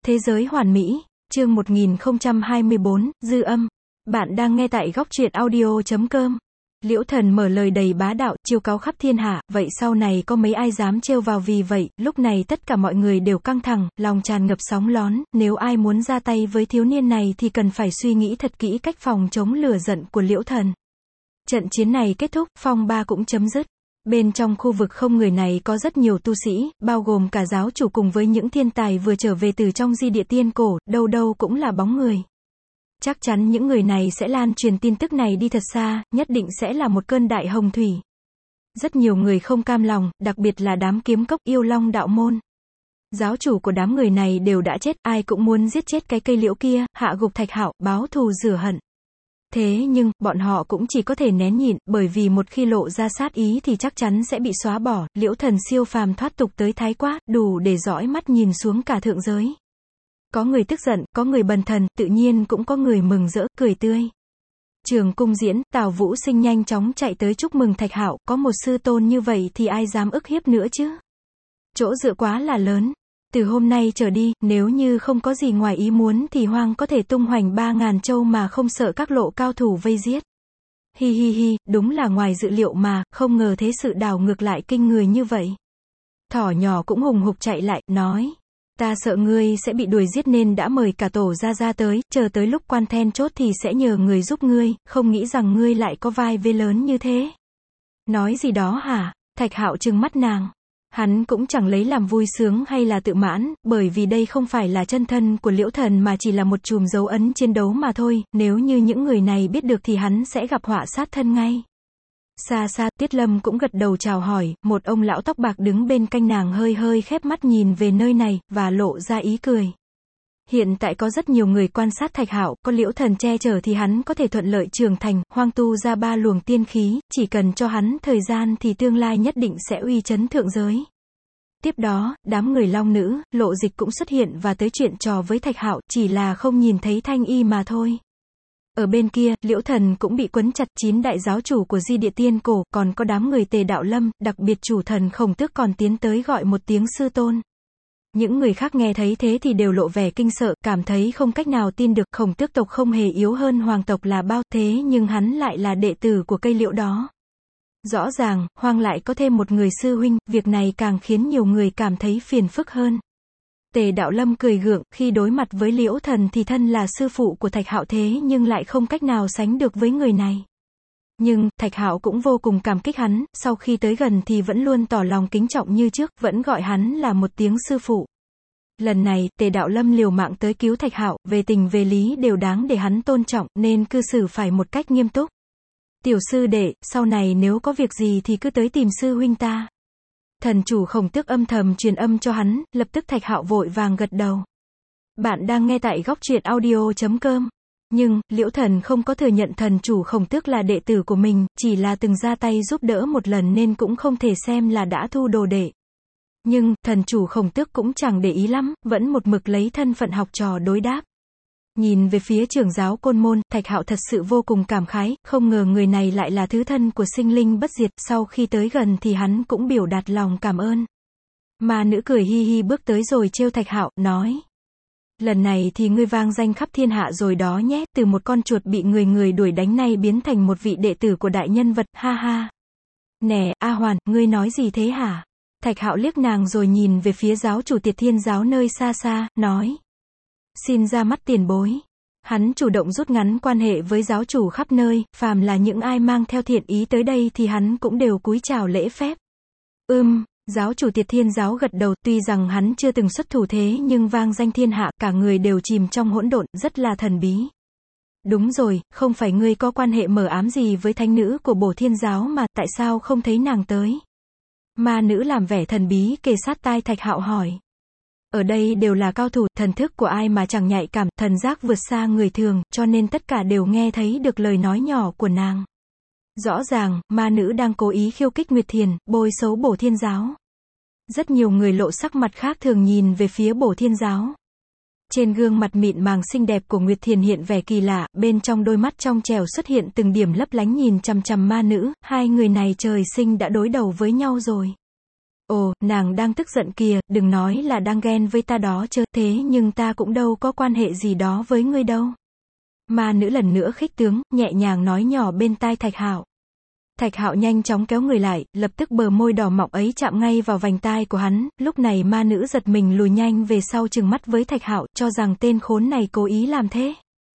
Thế giới hoàn mỹ, chương 1024, dư âm. Bạn đang nghe tại góc truyện audio.com. Liễu Thần mở lời đầy bá đạo, chiêu cáo khắp thiên hạ, vậy sau này có mấy ai dám trêu vào, vì vậy, lúc này tất cả mọi người đều căng thẳng, lòng tràn ngập sóng lón, nếu ai muốn ra tay với thiếu niên này thì cần phải suy nghĩ thật kỹ cách phòng chống lửa giận của Liễu Thần. Trận chiến này kết thúc, phong ba cũng chấm dứt. Bên trong khu vực không người này có rất nhiều tu sĩ, bao gồm cả giáo chủ cùng với những thiên tài vừa trở về từ trong di địa tiên cổ, đâu đâu cũng là bóng người. Chắc chắn những người này sẽ lan truyền tin tức này đi thật xa, nhất định sẽ là một cơn đại hồng thủy. Rất nhiều người không cam lòng, đặc biệt là đám kiếm cốc yêu long đạo môn. Giáo chủ của đám người này đều đã chết, ai cũng muốn giết chết cái cây liễu kia, hạ gục Thạch Hạo, báo thù rửa hận. Thế nhưng, bọn họ cũng chỉ có thể nén nhịn, bởi vì một khi lộ ra sát ý thì chắc chắn sẽ bị xóa bỏ. Liễu Thần siêu phàm thoát tục tới thái quá, đủ để dõi mắt nhìn xuống cả thượng giới. Có người tức giận, có người bần thần, tự nhiên cũng có người mừng rỡ, cười tươi. Trường cung diễn, Tào Vũ Sinh nhanh chóng chạy tới chúc mừng Thạch Hạo, có một sư tôn như vậy thì ai dám ức hiếp nữa chứ? Chỗ dựa quá là lớn. Từ hôm nay trở đi, nếu như không có gì ngoài ý muốn thì Hoang có thể tung hoành 3.000 châu mà không sợ các lộ cao thủ vây giết. Hi hi hi, đúng là ngoài dự liệu mà, không ngờ thế sự đảo ngược lại kinh người như vậy. Thỏ nhỏ cũng hùng hục chạy lại, nói. Ta sợ ngươi sẽ bị đuổi giết nên đã mời cả tổ ra tới, chờ tới lúc quan then chốt thì sẽ nhờ người giúp ngươi, không nghĩ rằng ngươi lại có vai vế lớn như thế. Nói gì đó hả? Thạch Hạo trừng mắt nàng. Hắn cũng chẳng lấy làm vui sướng hay là tự mãn, bởi vì đây không phải là chân thân của Liễu Thần mà chỉ là một chùm dấu ấn chiến đấu mà thôi, nếu như những người này biết được thì hắn sẽ gặp họa sát thân ngay. Xa xa, Tiết Lâm cũng gật đầu chào hỏi, một ông lão tóc bạc đứng bên cạnh nàng hơi hơi khép mắt nhìn về nơi này, và lộ ra ý cười. Hiện tại có rất nhiều người quan sát Thạch Hạo, có Liễu Thần che chở thì hắn có thể thuận lợi trưởng thành, hoang tu ra 3 luồng tiên khí, chỉ cần cho hắn thời gian thì tương lai nhất định sẽ uy chấn thượng giới. Tiếp đó, đám người long nữ, Lộ Dịch cũng xuất hiện và tới chuyện trò với Thạch Hạo, chỉ là không nhìn thấy Thanh Y mà thôi. Ở bên kia, Liễu Thần cũng bị quấn chặt, 9 đại giáo chủ của di địa tiên cổ, còn có đám người Tề Đạo Lâm, đặc biệt chủ thần Khổng Tước còn tiến tới gọi một tiếng sư tôn. Những người khác nghe thấy thế thì đều lộ vẻ kinh sợ, cảm thấy không cách nào tin được, Khổng Tước tộc không hề yếu hơn hoàng tộc là bao, thế nhưng hắn lại là đệ tử của cây liễu đó. Rõ ràng, Hoang lại có thêm một người sư huynh, việc này càng khiến nhiều người cảm thấy phiền phức hơn. Tề Đạo Lâm cười gượng, khi đối mặt với Liễu Thần thì thân là sư phụ của Thạch Hạo thế nhưng lại không cách nào sánh được với người này. Nhưng, Thạch Hạo cũng vô cùng cảm kích hắn, sau khi tới gần thì vẫn luôn tỏ lòng kính trọng như trước, vẫn gọi hắn là một tiếng sư phụ. Lần này, Tề Đạo Lâm liều mạng tới cứu Thạch Hạo, về tình về lý đều đáng để hắn tôn trọng, nên cư xử phải một cách nghiêm túc. Tiểu sư đệ, sau này nếu có việc gì thì cứ tới tìm sư huynh ta. Thần chủ Khổng Tước âm thầm truyền âm cho hắn, lập tức Thạch Hạo vội vàng gật đầu. Bạn đang nghe tại góc truyện audio.com. Nhưng, Liễu Thần không có thừa nhận thần chủ Khổng Tước là đệ tử của mình, chỉ là từng ra tay giúp đỡ một lần nên cũng không thể xem là đã thu đồ đệ. Nhưng, thần chủ Khổng Tước cũng chẳng để ý lắm, vẫn một mực lấy thân phận học trò đối đáp. Nhìn về phía trưởng giáo Côn Môn, Thạch Hạo thật sự vô cùng cảm khái, không ngờ người này lại là thứ thân của sinh linh bất diệt, sau khi tới gần thì hắn cũng biểu đạt lòng cảm ơn. Ma nữ cười hi hi bước tới rồi trêu Thạch Hạo, nói. Lần này thì ngươi vang danh khắp thiên hạ rồi đó nhé, từ một con chuột bị người đuổi đánh nay biến thành một vị đệ tử của đại nhân vật, ha ha. Nè, A Hoàn, ngươi nói gì thế hả? Thạch Hạo liếc nàng rồi nhìn về phía giáo chủ Tiệt Thiên giáo nơi xa xa, nói. Xin ra mắt tiền bối. Hắn chủ động rút ngắn quan hệ với giáo chủ khắp nơi, phàm là những ai mang theo thiện ý tới đây thì hắn cũng đều cúi chào lễ phép. Giáo chủ Tiệt Thiên giáo gật đầu, tuy rằng hắn chưa từng xuất thủ thế nhưng vang danh thiên hạ, cả người đều chìm trong hỗn độn, rất là thần bí. Đúng rồi, không phải ngươi có quan hệ mờ ám gì với thánh nữ của Bổ Thiên giáo mà, tại sao không thấy nàng tới? Ma nữ làm vẻ thần bí kề sát tai Thạch Hạo hỏi. Ở đây đều là cao thủ, thần thức của ai mà chẳng nhạy cảm, thần giác vượt xa người thường, cho nên tất cả đều nghe thấy được lời nói nhỏ của nàng. Rõ ràng, ma nữ đang cố ý khiêu khích Nguyệt Thiền, bôi xấu Bổ Thiên giáo. Rất nhiều người lộ sắc mặt khác thường nhìn về phía Bổ Thiên giáo. Trên gương mặt mịn màng xinh đẹp của Nguyệt Thiền hiện vẻ kỳ lạ, bên trong đôi mắt trong trẻo xuất hiện từng điểm lấp lánh nhìn chằm chằm ma nữ, hai người này trời sinh đã đối đầu với nhau rồi. Ồ, nàng đang tức giận kìa, đừng nói là đang ghen với ta đó chứ, thế nhưng ta cũng đâu có quan hệ gì đó với ngươi đâu. Ma nữ lần nữa khích tướng, nhẹ nhàng nói nhỏ bên tai Thạch Hạo. Thạch Hạo nhanh chóng kéo người lại, lập tức bờ môi đỏ mọng ấy chạm ngay vào vành tai của hắn, lúc này ma nữ giật mình lùi nhanh về sau trừng mắt với Thạch Hạo, cho rằng tên khốn này cố ý làm thế.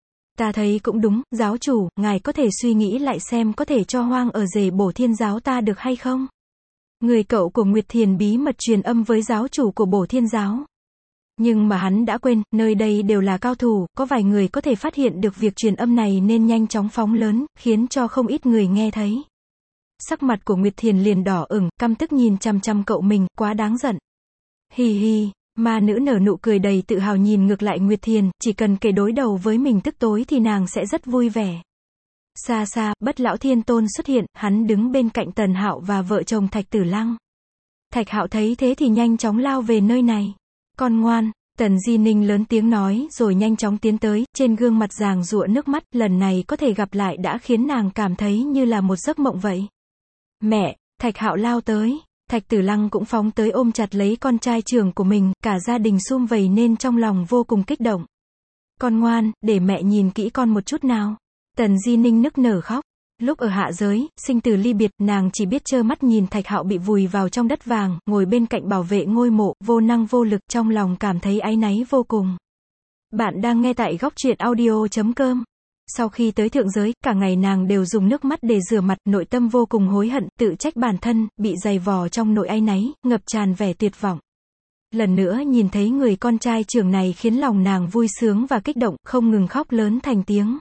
Ta thấy cũng đúng, giáo chủ, ngài có thể suy nghĩ lại xem có thể cho hoang ở rể Bổ Thiên giáo ta được hay không? Người cậu của Nguyệt Thiền bí mật truyền âm với giáo chủ của Bổ Thiên giáo. Nhưng mà hắn đã quên, nơi đây đều là cao thủ, có vài người có thể phát hiện được việc truyền âm này nên nhanh chóng phóng lớn, khiến cho không ít người nghe thấy. Sắc mặt của Nguyệt Thiền liền đỏ ửng, căm tức nhìn chằm chằm cậu mình, quá đáng giận. Hi hi, ma nữ nở nụ cười đầy tự hào nhìn ngược lại Nguyệt Thiền, chỉ cần kẻ đối đầu với mình tức tối thì nàng sẽ rất vui vẻ. Xa xa, Bất Lão Thiên Tôn xuất hiện, hắn đứng bên cạnh Tần Hạo và vợ chồng Thạch Tử Lăng. Thạch Hạo thấy thế thì nhanh chóng lao về nơi này. Con ngoan, Tần Di Ninh lớn tiếng nói rồi nhanh chóng tiến tới, trên gương mặt giàng giụa nước mắt, lần này có thể gặp lại đã khiến nàng cảm thấy như là một giấc mộng vậy. Mẹ, Thạch Hạo lao tới, Thạch Tử Lăng cũng phóng tới ôm chặt lấy con trai trưởng của mình, cả gia đình sum vầy nên trong lòng vô cùng kích động. Con ngoan, để mẹ nhìn kỹ con một chút nào. Tần Di Ninh nức nở khóc. Lúc ở hạ giới, sinh tử ly biệt, nàng chỉ biết trơ mắt nhìn Thạch Hạo bị vùi vào trong đất vàng, ngồi bên cạnh bảo vệ ngôi mộ, vô năng vô lực, trong lòng cảm thấy áy náy vô cùng. Bạn đang nghe tại góc truyện audio.com. Sau khi tới thượng giới, cả ngày nàng đều dùng nước mắt để rửa mặt, nội tâm vô cùng hối hận, tự trách bản thân, bị dày vò trong nỗi áy náy, ngập tràn vẻ tuyệt vọng. Lần nữa nhìn thấy người con trai trưởng này khiến lòng nàng vui sướng và kích động, không ngừng khóc lớn thành tiếng.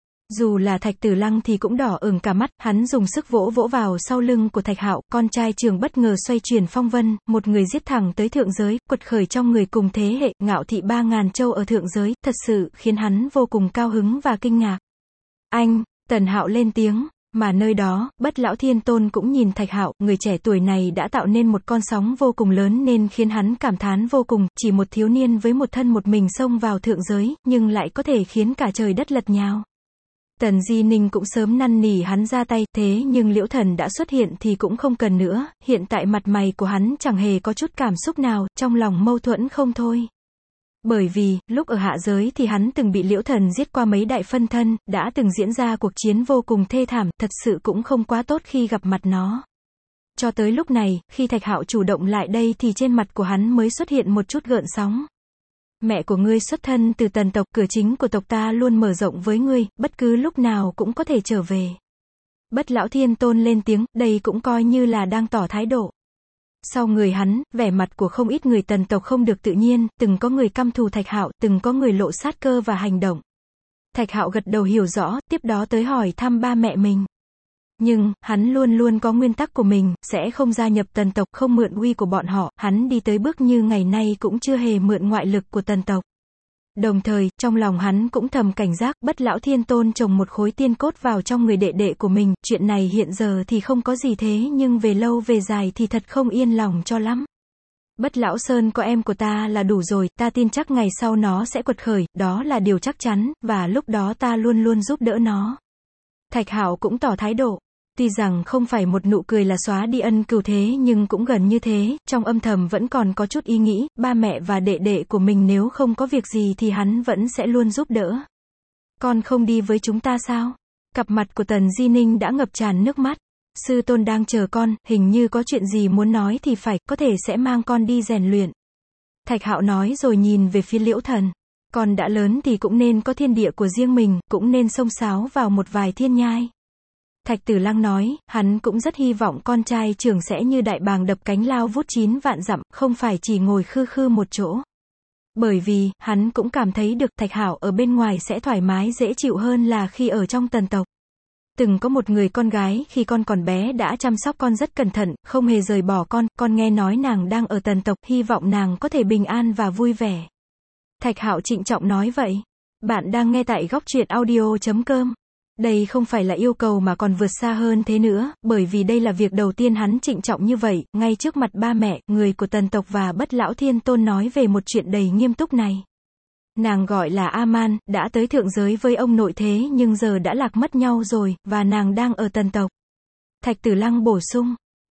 Dù là Thạch Tử Lăng thì cũng đỏ ửng cả mắt, hắn dùng sức vỗ vỗ vào sau lưng của Thạch Hạo, con trai trưởng bất ngờ xoay chuyển phong vân, một người giết thẳng tới thượng giới, quật khởi trong người cùng thế hệ, ngạo thị 3.000 châu ở thượng giới, thật sự khiến hắn vô cùng cao hứng và kinh ngạc. Anh, Tần Hạo lên tiếng, mà nơi đó, Bất Lão Thiên Tôn cũng nhìn Thạch Hạo, người trẻ tuổi này đã tạo nên một con sóng vô cùng lớn nên khiến hắn cảm thán vô cùng, chỉ một thiếu niên với một thân một mình xông vào thượng giới, nhưng lại có thể khiến cả trời đất lật nhào. Tần Di Ninh cũng sớm năn nỉ hắn ra tay, thế nhưng Liễu Thần đã xuất hiện thì cũng không cần nữa, hiện tại mặt mày của hắn chẳng hề có chút cảm xúc nào, trong lòng mâu thuẫn không thôi. Bởi vì, lúc ở hạ giới thì hắn từng bị Liễu Thần giết qua mấy đại phân thân, đã từng diễn ra cuộc chiến vô cùng thê thảm, thật sự cũng không quá tốt khi gặp mặt nó. Cho tới lúc này, khi Thạch Hạo chủ động lại đây thì trên mặt của hắn mới xuất hiện một chút gợn sóng. Mẹ của ngươi xuất thân từ Tần tộc, cửa chính của tộc ta luôn mở rộng với ngươi, bất cứ lúc nào cũng có thể trở về. Bất Lão Thiên Tôn lên tiếng, đây cũng coi như là đang tỏ thái độ. Sau người hắn, vẻ mặt của không ít người Tần tộc không được tự nhiên, từng có người căm thù Thạch Hạo, từng có người lộ sát cơ và hành động. Thạch Hạo gật đầu hiểu rõ, tiếp đó tới hỏi thăm ba mẹ mình. Nhưng, hắn luôn luôn có nguyên tắc của mình, sẽ không gia nhập Tần tộc, không mượn uy của bọn họ, hắn đi tới bước như ngày nay cũng chưa hề mượn ngoại lực của Tần tộc. Đồng thời, trong lòng hắn cũng thầm cảnh giác, Bất Lão Thiên Tôn trồng một khối tiên cốt vào trong người đệ đệ của mình, chuyện này hiện giờ thì không có gì thế nhưng về lâu về dài thì thật không yên lòng cho lắm. Bất Lão Sơn có em của ta là đủ rồi, ta tin chắc ngày sau nó sẽ quật khởi, đó là điều chắc chắn, và lúc đó ta luôn luôn giúp đỡ nó. Thạch Hạo cũng tỏ thái độ. Tuy rằng không phải một nụ cười là xóa đi ân cừu thế nhưng cũng gần như thế, trong âm thầm vẫn còn có chút ý nghĩ, ba mẹ và đệ đệ của mình nếu không có việc gì thì hắn vẫn sẽ luôn giúp đỡ. Con không đi với chúng ta sao? Cặp mặt của Tần Di Ninh đã ngập tràn nước mắt. Sư tôn đang chờ con, hình như có chuyện gì muốn nói thì phải, có thể sẽ mang con đi rèn luyện. Thạch Hạo nói rồi nhìn về phía Liễu Thần. Con đã lớn thì cũng nên có thiên địa của riêng mình, cũng nên xông xáo vào một vài thiên nhai. Thạch Tử Lăng nói, hắn cũng rất hy vọng con trai trưởng sẽ như đại bàng đập cánh lao vút 9 vạn dặm, không phải chỉ ngồi khư khư một chỗ. Bởi vì, hắn cũng cảm thấy được Thạch Hạo ở bên ngoài sẽ thoải mái dễ chịu hơn là khi ở trong Tần tộc. Từng có một người con gái khi con còn bé đã chăm sóc con rất cẩn thận, không hề rời bỏ con nghe nói nàng đang ở Tần tộc, hy vọng nàng có thể bình an và vui vẻ. Thạch Hạo trịnh trọng nói vậy. Bạn đang nghe tại góc truyện audio.com. Đây không phải là yêu cầu mà còn vượt xa hơn thế nữa, bởi vì đây là việc đầu tiên hắn trịnh trọng như vậy, ngay trước mặt ba mẹ, người của Tần tộc và Bất Lão Thiên Tôn nói về một chuyện đầy nghiêm túc này. Nàng gọi là A-man, đã tới thượng giới với ông nội thế nhưng giờ đã lạc mất nhau rồi, và nàng đang ở Tần tộc. Thạch Tử Lăng bổ sung,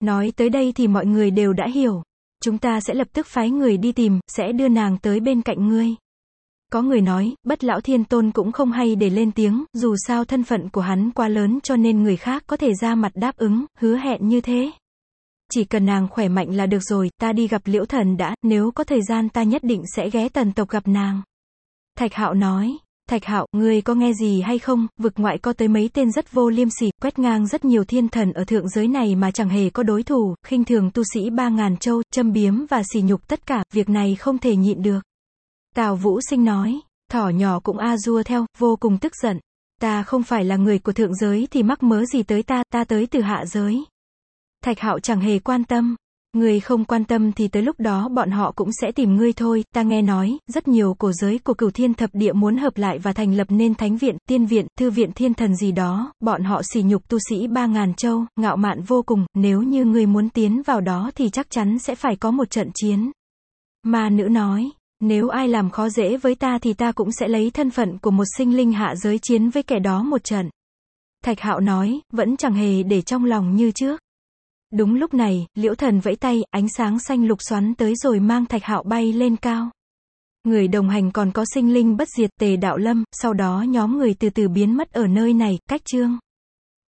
Nói tới đây thì mọi người đều đã hiểu. Chúng ta sẽ lập tức phái người đi tìm, sẽ đưa nàng tới bên cạnh ngươi. Có người nói, Bất Lão Thiên Tôn cũng không hay để lên tiếng, dù sao thân phận của hắn quá lớn cho nên người khác có thể ra mặt đáp ứng, hứa hẹn như thế. Chỉ cần nàng khỏe mạnh là được rồi, ta đi gặp Liễu Thần đã, nếu có thời gian ta nhất định sẽ ghé Tần tộc gặp nàng. Thạch Hạo nói, Thạch Hạo, ngươi có nghe gì hay không, vực ngoại có tới mấy tên rất vô liêm sỉ, quét ngang rất nhiều thiên thần ở thượng giới này mà chẳng hề có đối thủ, khinh thường tu sĩ 3.000 châu, châm biếm và sỉ nhục tất cả, việc này không thể nhịn được. Tào Vũ Sinh nói, thỏ nhỏ cũng a dua theo, vô cùng tức giận. Ta không phải là người của thượng giới thì mắc mớ gì tới ta, ta tới từ hạ giới. Thạch Hạo chẳng hề quan tâm. Ngươi không quan tâm thì tới lúc đó bọn họ cũng sẽ tìm ngươi thôi, ta nghe nói, rất nhiều cổ giới của Cửu Thiên Thập Địa muốn hợp lại và thành lập nên thánh viện, tiên viện, thư viện thiên thần gì đó, bọn họ sỉ nhục tu sĩ 3.000 châu, ngạo mạn vô cùng, nếu như ngươi muốn tiến vào đó thì chắc chắn sẽ phải có một trận chiến. Ma nữ nói, nếu ai làm khó dễ với ta thì ta cũng sẽ lấy thân phận của một sinh linh hạ giới chiến với kẻ đó một trận. Thạch Hạo nói, vẫn chẳng hề để trong lòng như trước. Đúng lúc này, Liễu Thần vẫy tay, ánh sáng xanh lục xoắn tới rồi mang Thạch Hạo bay lên cao. Người đồng hành còn có sinh linh bất diệt, Tề Đạo Lâm, sau đó nhóm người từ từ biến mất ở nơi này, cách chương.